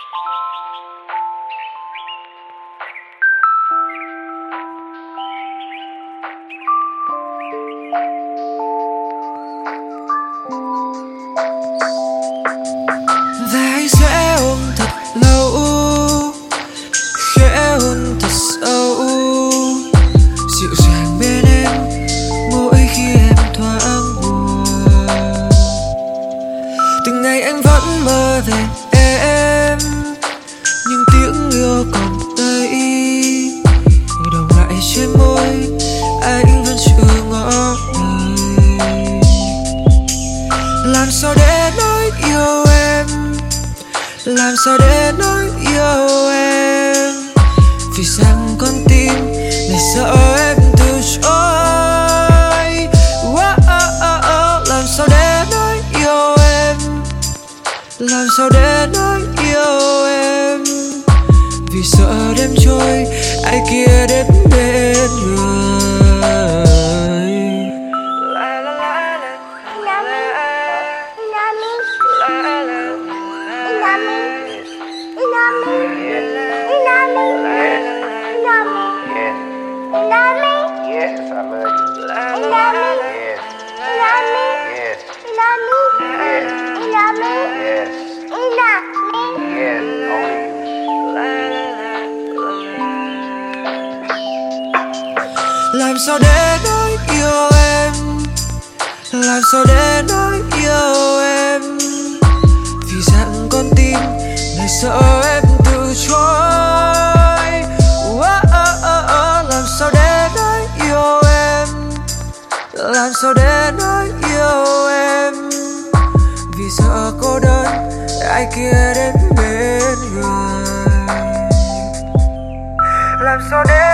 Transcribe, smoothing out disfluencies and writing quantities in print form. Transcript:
Và anh sẽ ôm thật lâu, khẽ hôn thật sâu, dịu dàng bên em mỗi khi em thoáng buồn. Từng ngày anh vẫn mơ về em, nhưng tiếng yêu còn đây đọng lại trên môi, anh vẫn chưa ngỏ lời. Làm sao để nói yêu em, làm sao để nói yêu em, vì rằng con tim này sợ em từ chối. Làm sao để nói yêu em, làm sao để nói yêu em, vì sợ đêm trôi ai kia đến bên người. Yes, I love you. Yes. Yes. Yes. Yes, only you. Làm sao để nói yêu em, làm sao để nói yêu em, vì rằng con tim này sợ em từ chối. Làm sao để nói yêu em, làm sao để nói yêu em, vì sợ cô đơn ai kia đến bên người. Làm sao để